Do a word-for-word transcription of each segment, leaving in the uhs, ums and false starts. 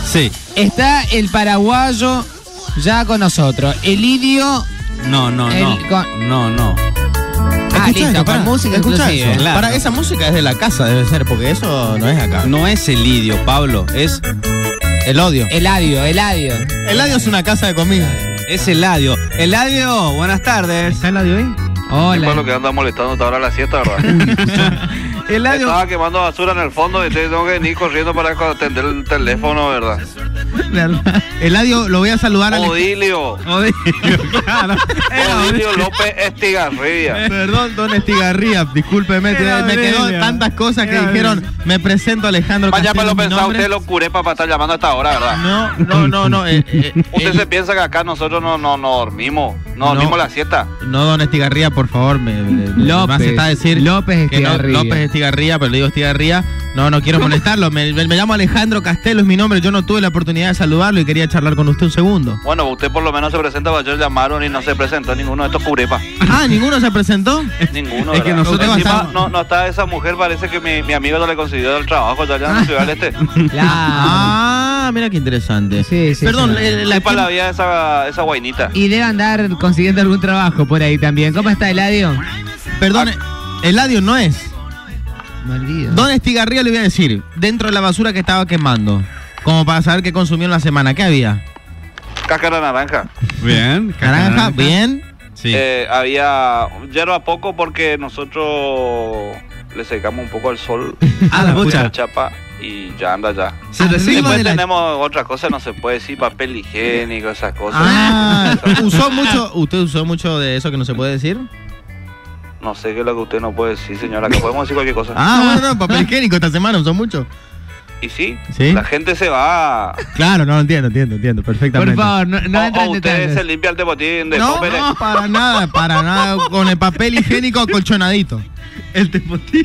Sí. Está el paraguayo ya con nosotros. El Lidio. No, no, el, no. Con... No, no. Ah, Escuchá listo, eso, con pará. música Escuchá inclusive. eso. Claro. Para esa música es de la casa, debe ser, porque eso no es acá. No es el Lidio, Pablo. Es El odio. Eladio, Eladio. Eladio es una casa de comida. Es Eladio. Eladio, buenas tardes. ¿Está Eladio ahí? Hola. Por lo que anda molestando hasta ahora la siesta, ¿verdad? Eladio. Estaba quemando basura en el fondo y tengo que venir corriendo para atender el teléfono, ¿verdad? Eladio, lo voy a saludar al... Odilio. Claro. Odilio López Estigarribia. Perdón, don Estigarría, discúlpeme, Era me quedó Aurelio. tantas cosas que Era dijeron, me presento Alejandro Vaya, Castelo, pero mi pensaba nombre. usted lo curé para estar llamando a esta hora, ¿verdad? No, no, no, no. eh, eh, Usted eh, se piensa que acá nosotros no, no, no dormimos, no dormimos No. la siesta. No, don Estigarría, por favor, me, me, me López. está a decir López que no, Estigarribia. López Estigarría, pero le digo Estigarría. No, no quiero molestarlo. Me, me- me llamo Alejandro Castelo, es mi nombre. Yo no tuve la oportunidad de saludarlo y quería charlar con usted un segundo. Bueno, usted por lo menos se presenta, ayer llamaron y no se presentó ninguno de estos curepas. Ah, ¿ninguno se presentó? Ninguno, Es que ¿verdad? nosotros Encima, bastante- no, no está esa mujer, parece que mi, mi amigo no le consiguió el trabajo ya, ya en Ciudad del Este. Claro. Ah, mira qué interesante. Sí, sí, Perdón, sí. eh, La la, para la vida esa, esa guainita. Y debe andar consiguiendo algún trabajo por ahí también. ¿Cómo está Eladio? perdón, Eladio no es. Me olvido. Don Estigarría le voy a decir, dentro de la basura que estaba quemando, como para saber qué consumió en la semana, ¿qué había? Cáscara naranja. Bien. Naranja, bien. Sí. Eh, había hierba poco porque nosotros le secamos un poco al sol. Ah, la la pucha. chapa y ya anda ya. Se Arriba recibe Después de la- tenemos otra cosa, no se puede decir papel higiénico, esas cosas. Ah, usó mucho, ¿usted usó mucho de eso que no se puede decir? No sé qué es lo que usted no puede decir, señora, que podemos decir cualquier cosa. Ah, bueno, no, papel higiénico esta semana usó mucho. Y sí, ¿Sí? la gente se va. Claro, no, entiendo, entiendo, entiendo, Por perfectamente. favor, no, no o, entra o en usted detalles. se limpia el tepotín de No, papel. no, para nada, para nada, con el papel higiénico acolchonadito. El tepotín.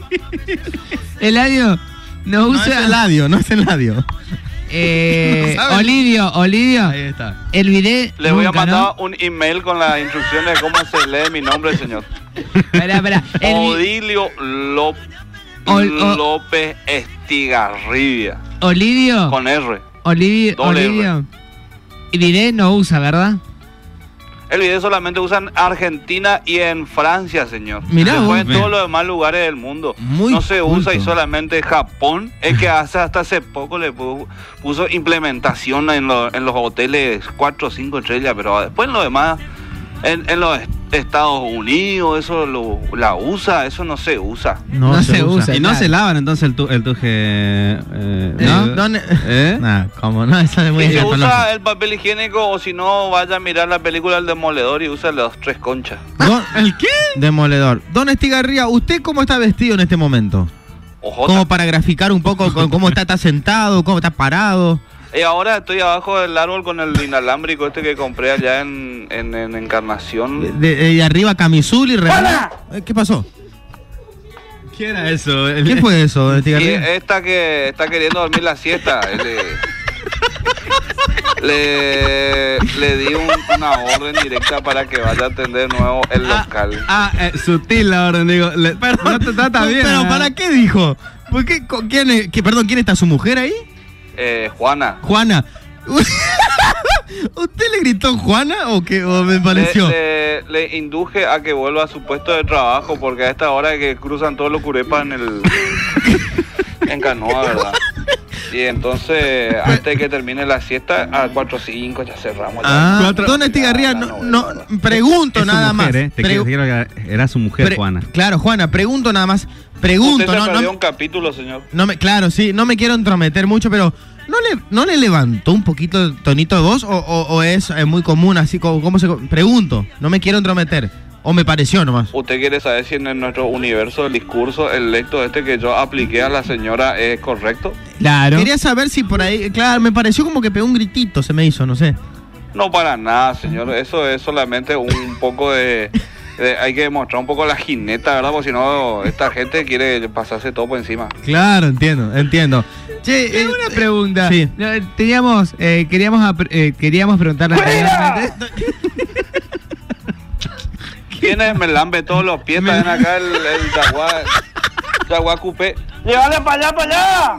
Eladio no No es usa. Eladio, no es Eladio. eh, No sabe. Olidio, Olidio. Ahí está. El video. Le voy a nunca, mandar ¿no? un email con las instrucciones de cómo se lee mi nombre, señor. Pará, pará. El vi- Odilio Lop- Ol- o- López Estigarribia. Olidio. Con R. Olidio. Doble Olidio. El video no usa, ¿verdad? El video solamente usa en Argentina y en Francia, señor. Mirá Después vos. en todos los demás lugares del mundo. Muy no se usa y culto. solamente Japón es que hace hasta hace poco le pu- puso implementación en, lo- en los hoteles cuatro o cinco estrellas, pero después en lo demás, en, en los est- Estados Unidos, eso lo, la usa, eso no se usa. No, No se, se usa. usa. Y no claro. se lavan entonces el, tu, el tuje. Eh, ¿No? eh, No, ne- ¿Eh? Nah, ¿cómo? No, esa es muy Y se escatológica. usa el papel higiénico o si no, vaya a mirar la película El Demoledor y usa los tres conchas. Don- ¿El qué? Demoledor. Don Estigarría, ¿usted cómo está vestido en este momento? Ojota. Como para graficar un poco con cómo está, está sentado, cómo está parado. Y ahora estoy abajo del árbol con el inalámbrico este que compré allá en, en, en Encarnación. De, de- de arriba camisul y remera. Eh, ¿Qué pasó? ¿Qué era eso? El- ¿Qué fue eso, Don Y Estigarría? esta que está queriendo dormir la siesta, le, le, le di un- una orden directa para que vaya a atender de nuevo el local. Ah, eh, sutil la orden, digo. Le, no te trata bien. Pero ¿eh? ¿para qué dijo? ¿Por qué, con- quién es- qué- perdón, ¿quién está? ¿Su mujer ahí? Eh, Juana, Juana. ¿Usted le gritó Juana o qué? ¿O me le, pareció? le, le induje a que vuelva a su puesto de trabajo porque a esta hora que cruzan todos los curepas en el en canoa, ¿verdad? Y entonces, antes de que termine la siesta, a cuatro o cinco ya cerramos. Ah, Cuatro- Don Estigarría, no, no, pregunto Es su nada mujer, más. ¿eh? Te Pre- quiero- quiero que era su mujer, pre- Juana. Claro, Juana, pregunto nada más. Pregunto, Usted se no, perdió no, un capítulo, señor. no me, claro, sí, no me quiero entrometer mucho, pero ¿no le, no le levantó un poquito el tonito de voz o, o- o es eh, muy común así como cómo se pregunto? No me quiero entrometer o me pareció nomás. ¿Usted quiere saber si en nuestro universo del discurso el lecto este que yo apliqué a la señora es correcto? Claro. Quería saber si por ahí, claro, me pareció como que pegó un gritito, se me hizo, no sé. No para nada, señor. Eso es solamente un poco de... de- hay que demostrar un poco la jineta, ¿verdad? Porque si no, esta gente quiere pasarse todo por encima. Claro, entiendo, entiendo. Che, eh, Tengo una pregunta. Sí. No, teníamos, eh, queríamos, apr- eh, queríamos preguntarle anteriormente. ¿Quiénes me lambe todos los pies? También acá el, el Jaguar, Jaguar Coupé. ¡Llévale para allá, para allá!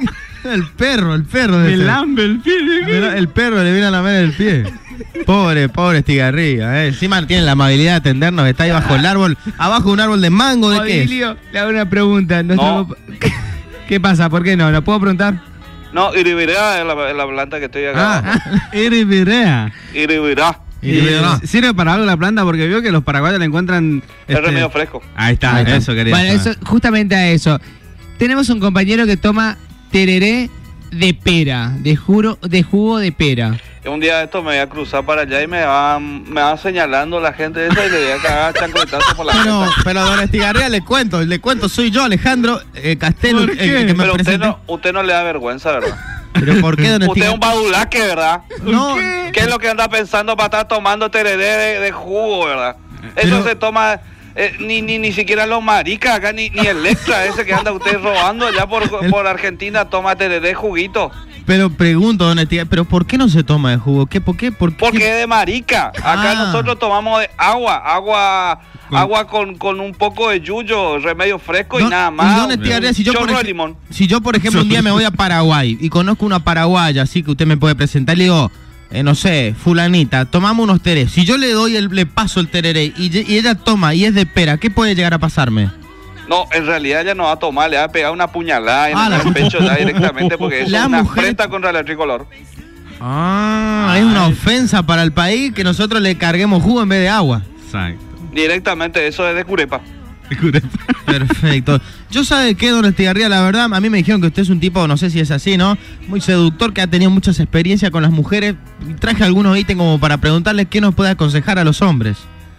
El perro, el perro. Me de ese. lambe el pie. Mira, el perro le viene a lamer el pie. Pobre, pobre Estigarribia. Eh. Encima tiene la amabilidad de atendernos. Está ahí bajo el árbol. Abajo de un árbol de mango. ¿De qué es? Odilio, le hago una pregunta. Nuestro- No. ¿Qué pasa? ¿Por qué no? ¿Lo puedo preguntar? No, Iribirea es la, es la planta que estoy acá. Ah, Iribirea. Iribirea. Y le digo, no. Eh, ¿Sirve para algo la planta? Porque vio que los paraguayos le encuentran... Es remedio fresco. Ahí está, Ahí está. eso quería Bueno, saber. eso, justamente a eso. Tenemos un compañero que toma tereré de pera, de, juro, de jugo de pera. Un día de esto me voy a cruzar para allá y me van, me van señalando la gente esa y le voy a cagar chancletazo por la Pero, jeta. pero don Estigarribia, le cuento, le cuento, soy yo, Alejandro eh, Castelo, ¿Por el, qué? el que me Pero usted presenta. no, usted no le da vergüenza, ¿verdad? Pero ¿por qué, don Usted es un Estigarribia? badulaque, ¿verdad? No, ¿Qué es lo que anda pensando para estar tomando tereré de, de jugo, verdad? Eso Pero- se toma... eh, ni, ni ni siquiera los maricas acá, ni, ni el extra ese que anda usted robando allá por, El- por Argentina toma tereré juguito. pero pregunto, don Estigarribia, pero ¿por qué no se toma de jugo? ¿Qué, ¿Por qué? ¿Por qué? Porque es de marica. Acá Ah. nosotros tomamos de agua, agua Con- agua con, con un poco de yuyo, remedio fresco y Don- nada más. don Estigarribia, si yo, por Chorro de ej- limón. si yo, por ejemplo, un día me voy a Paraguay y conozco una paraguaya, así que usted me puede presentar, le digo, eh, no sé, fulanita, tomamos unos tereré. Si yo le doy, el, le paso el tereré y, ye- y ella toma y es de pera, ¿qué puede llegar a pasarme? No, en realidad ella no va a tomar, le va a pegar una puñalada en Ah, la- el pecho ya directamente porque eso La es una mujer- afrenta contra el tricolor. Ah, es una ofensa para el país que nosotros le carguemos jugo en vez de agua. Exacto. Directamente, eso es de curepa. Perfecto. Yo sabe qué, don Estigarribia, la verdad, a mí me dijeron que usted es un tipo, no sé si es así, ¿no? Muy seductor, que ha tenido muchas experiencias con las mujeres. Y traje algunos ítems como para preguntarle qué nos puede aconsejar a los hombres.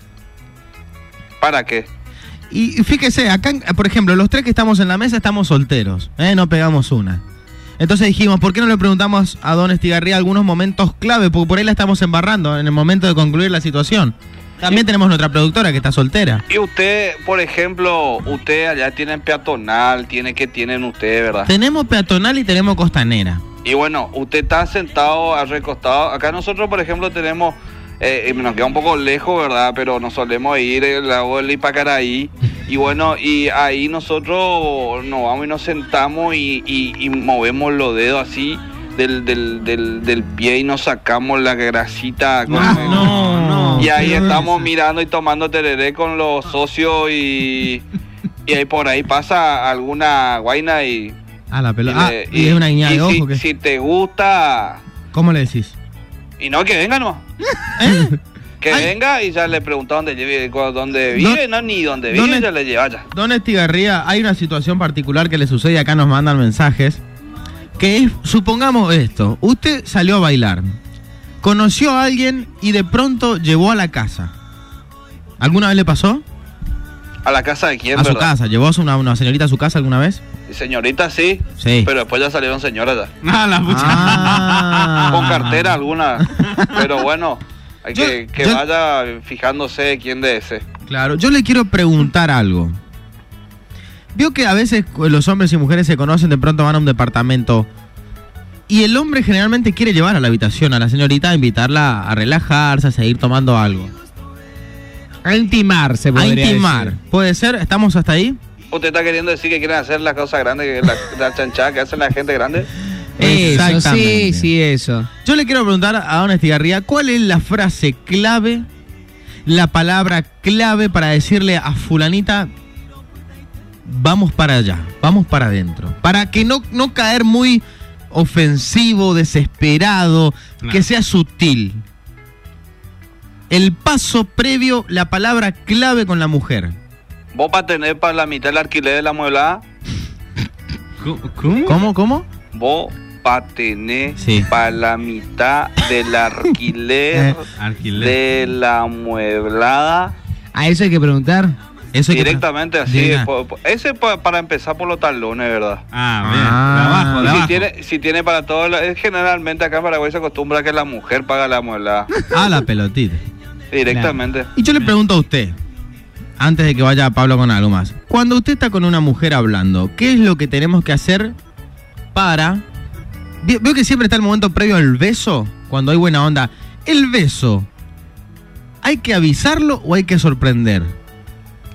¿Para qué? Y fíjese, acá, por ejemplo, los tres que estamos en la mesa estamos solteros, ¿eh? No pegamos una. Entonces dijimos, ¿por qué no le preguntamos a don Estigarribia algunos momentos clave? Porque por ahí la estamos embarrando en el momento de concluir la situación. También tenemos nuestra productora que está soltera. Y usted, por ejemplo, usted allá tienen peatonal, tiene que tienen ustedes, ¿verdad? Tenemos peatonal y tenemos costanera. Y bueno, usted está sentado, recostado. Acá nosotros, por ejemplo, tenemos, eh, nos queda un poco lejos, ¿verdad? Pero nos solemos ir al lago del Ipacaraí. Y bueno, y ahí nosotros nos vamos y nos sentamos y, y, y movemos los dedos así del, del, del, del pie y nos sacamos la grasita. Con el- no, y ahí qué estamos vergüenza. mirando y tomando tereré con los socios y, y ahí por ahí pasa alguna guaina y... Ah, la y pelota. Ah, le- y es una guiñada y de si, ojo. ¿Qué? si te gusta... ¿Cómo le decís? Y no, que venga nomás. ¿Eh? Que Ay. venga y ya le pregunta dónde vive, dónde vive, no, ni dónde vive, ¿Dónde- ya le lleva ya. Don Estigarribia, hay una situación particular que le sucede y acá nos mandan mensajes. Que es, supongamos esto, usted salió a bailar, conoció a alguien y de pronto llevó a la casa. ¿Alguna vez le pasó? ¿A la casa de quién, A su verdad? casa, ¿llevó a su- una, una señorita a su casa alguna vez? Señorita sí, Sí. pero después ya salieron señoras ya. Ah, la pucha. Ah. Con cartera alguna. Pero bueno, hay Yo- que, que yo- vaya fijándose quién de ese. Claro, yo le quiero preguntar algo. Vio que a veces los hombres y mujeres se conocen, de pronto van a un departamento y el hombre generalmente quiere llevar a la habitación a la señorita, a invitarla a relajarse, a seguir tomando algo. A intimar, se A podría intimar. decir. ¿Puede ser? ¿Estamos hasta ahí? ¿Usted está queriendo decir que quieren hacer la cosa grande, que la, la chanchada que hacen la gente grande? Eso, sí, Exactamente. sí, eso. Yo le quiero preguntar a Don Estigarribia, ¿cuál es la frase clave, la palabra clave para decirle a fulanita, vamos para allá, vamos para adentro? Para que no, no caer muy ofensivo, desesperado, Claro. que sea sutil. El paso previo, la palabra clave con la mujer. ¿Vos para tener para la mitad el alquiler de la mueblada? ¿Cómo? ¿Cómo, cómo? ¿Vos para tener Sí. para la mitad del alquiler Alquiler. de la mueblada? A eso hay que preguntar. Eso hay que- Directamente así. Diga. po- po- ese pa- para empezar por los talones, ¿verdad? Ah, bien. Ah. De abajo, de Y si abajo. tiene, si tiene para todo, la- es generalmente acá en Paraguay se acostumbra que la mujer paga la mueblada. Ah, la pelotita. Directamente. Y yo le pregunto a usted, antes de que vaya Pablo con algo más, cuando usted está con una mujer hablando, ¿qué es lo que tenemos que hacer para... Ve- Veo que siempre está el momento previo al beso, cuando hay buena onda. El beso, ¿hay que avisarlo o hay que sorprender?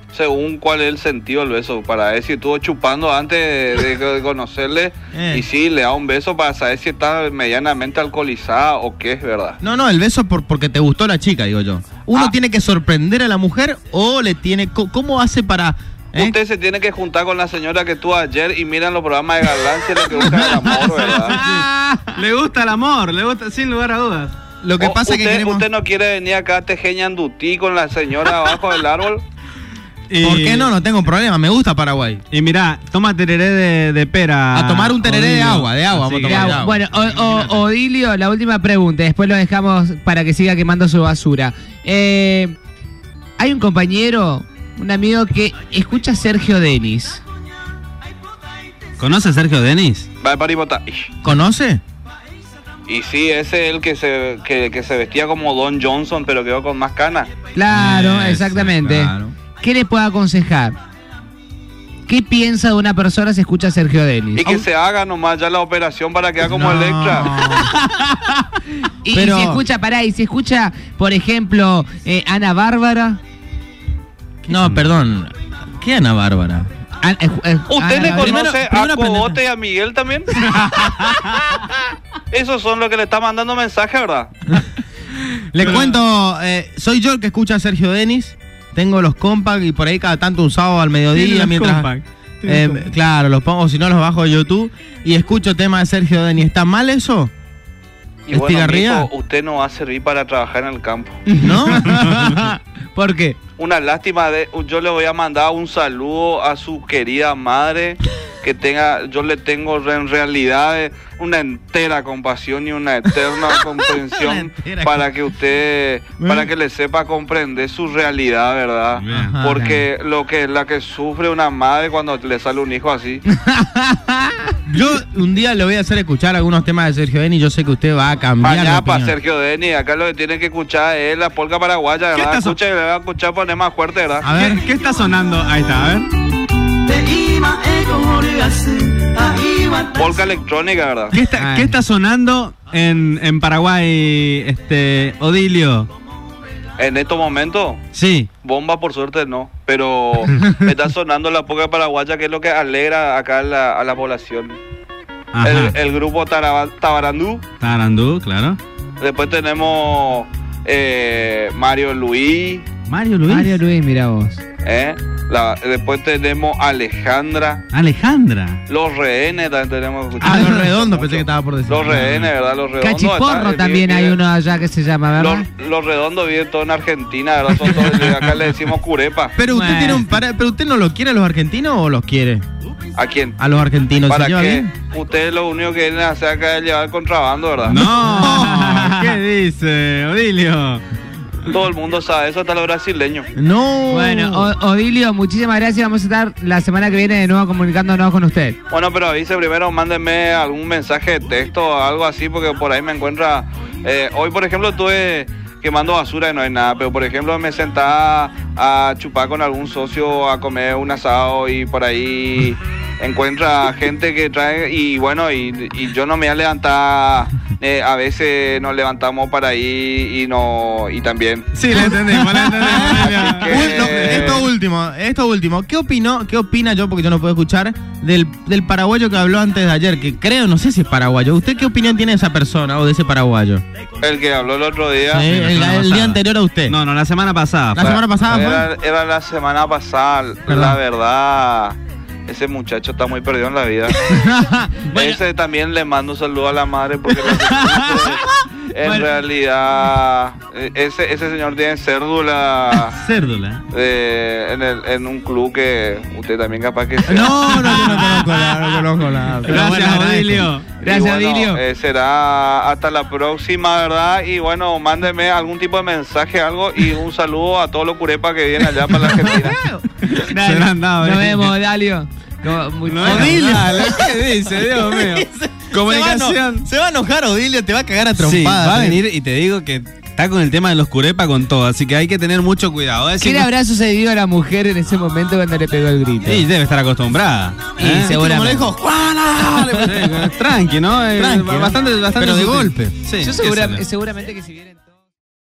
según cuál es el sentido del beso, para ver si estuvo chupando antes de, de conocerle, Eh. y sí, le da un beso para saber si está medianamente alcoholizada o qué es verdad. No, no, el beso por, porque te gustó la chica, digo yo. ¿Uno Ah. tiene que sorprender a la mujer o le tiene... co- ¿Cómo hace para...? eh? Usted se tiene que juntar con la señora que tuvo ayer y miran los programas de Galán, si es lo que busca el amor, ¿verdad? Le gusta el amor, le gusta, sin lugar a dudas. Lo que O- pasa es que usted, queremos... usted no quiere venir acá a Tejeñandutí con la señora abajo del árbol. Y- ¿Por qué no? No tengo problema, me gusta Paraguay. Y mirá, toma tereré de, de pera. A tomar un tereré de Odilio. agua, de agua, Así vamos a que- tomar. Ya, agua. bueno, o- o- Odilio, la última pregunta, después lo dejamos para que siga quemando su basura. Eh, hay un compañero, un amigo que escucha a Sergio Denis. ¿Conoce a Sergio Denis? Va para Ibota. ¿Conoce? Y sí, ese es el que se, que, que se vestía como Don Johnson, pero quedó con más canas. Claro, Eso, exactamente. claro. ¿Qué le puedo aconsejar? ¿Qué piensa de una persona si escucha a Sergio Denis? Y que se haga nomás ya la operación para quedar como No. Electra. Y, y Pero- si escucha, pará, y si escucha, por ejemplo, eh, Ana Bárbara. No, perdón. ¿Qué Ana Bárbara? An- eh, eh, ¿Usted Ana le Bárbara. conoce primero- primero a aprender. Cogote y a Miguel también? Esos son los que le está mandando mensaje, ¿verdad? Le cuento, eh, soy yo el que escucha a Sergio Denis. Tengo los compacts y por ahí cada tanto un sábado al mediodía Tiene los mientras... compact. Tiene Eh, los compact. claro, los pongo, si no los bajo de YouTube y escucho temas de Sergio Denis. ¿Está mal eso? Y bueno, ¿Estigarría? mijo, usted no va a servir para trabajar en el campo. ¿No? ¿Por qué? Una lástima, de, yo le voy a mandar un saludo a su querida madre, que tenga, yo le tengo en realidad eh, una entera compasión y una eterna comprensión Una entera para que usted, para que le sepa comprender su realidad, ¿verdad? Bien. Ajá. Porque lo que la que sufre una madre cuando le sale un hijo así. Yo un día le voy a hacer escuchar algunos temas de Sergio Denis. Yo sé que usted va a cambiar. de Mañana para opinión. Sergio Denis, acá lo que tiene que escuchar es la polca paraguaya, ¿Qué ¿verdad? estás- Escucha y le va a escuchar poner más fuerte, ¿verdad? A ver. ¿Qué, qué está sonando? Ahí está, a ver. Polca electrónica, ¿verdad? ¿Qué está, Ay. qué está sonando en, en Paraguay, este, Odilio? En estos momentos, Sí. bomba por suerte no, pero está sonando la polca paraguaya, que es lo que alegra acá a la, a la población. Ajá. El, el grupo Taraba- Tabarandú, Tarandú, claro. después tenemos eh, Mario Luis, Mario Luis. Mario Luis, mira vos. ¿eh? La- después tenemos Alejandra, Alejandra. Los Rehenes también tenemos que Ah, escuchar. los redondos, pensé que estaba por decir. Los Rehenes, ¿verdad? Los Redondos. Cachiporro está- también vive- hay vive- uno allá que se llama, ¿verdad? Los, los Redondos viven todo en Argentina, ¿verdad? Son todos, acá le decimos curepa. Pero usted Bueno. tiene un para- pero usted no lo quiere a los argentinos o los quiere ¿A quién? a los argentinos. ¿Para ¿Se lleva qué? bien? Ustedes lo único que vienen a hacer acá es llevar contrabando, ¿verdad? No. ¿Qué dice, Odilio? Todo el mundo sabe eso, hasta los brasileños. No. Bueno, O- Odilio, muchísimas gracias. Vamos a estar la semana que viene de nuevo comunicándonos con usted. Bueno, pero avise primero, mándenme algún mensaje de texto o algo así, porque por ahí me encuentra... eh, hoy, por ejemplo, estuve quemando basura y no hay nada, pero por ejemplo me sentaba a chupar con algún socio, a comer un asado y por ahí encuentra gente que trae y bueno, y, y yo no me voy a levantar, eh, a veces nos levantamos para ahí y no y también. Sí, le entendimos, le entendimos. Así que- Ul- no, esto último, esto último. ¿Qué opinó, qué opina yo, porque yo no puedo escuchar, del, del paraguayo que habló antes de ayer? Que creo, no sé si es paraguayo. ¿Usted qué opinión tiene de esa persona o de ese paraguayo? El que habló el otro día. Sí, el, el semana día pasada. anterior a usted. No, no, la semana pasada. La fue. semana pasada fue. Era, era la semana pasada, la Perdón. verdad. Ese muchacho está muy perdido en la vida. Ese también le mando un saludo a la madre porque lo que sufre, en Bueno. realidad eh, ese ese señor tiene cérdula Cérdula. de, en, el, en un club que usted también capaz que sea. No, no, yo no conozco nada, no conozco nada. Pero bueno, Gracias, agradezco. Odilio. Y Gracias, bueno, Odilio. eh, será hasta la próxima, ¿verdad? Y bueno, mándeme algún tipo de mensaje, algo, y un saludo a todos los curepas que vienen allá para la Argentina. Dale, Se lo han dado, Nos eh. vemos, Odilio. No, muy- No, Odilio. dale, ¿qué dice? Dios mío. Comunicación. Se va a enojar Odilio, te va a cagar a Sí, trompadas. va a eh. venir y te digo que está con el tema de los curepa con todo, así que hay que tener mucho cuidado. Es ¿Qué decir, le habrá sucedido a la mujer en ese momento cuando le pegó el grito? sí, debe estar acostumbrada. Y ¿eh? se- Como le seguramente. dijo, ¡Juana! Sí, tranqui, ¿no? Eh, Tranqui, ¿no? bastante, bastante Pero de sutil. golpe. Sí, Yo qué segura- sé yo. seguramente que si vienen...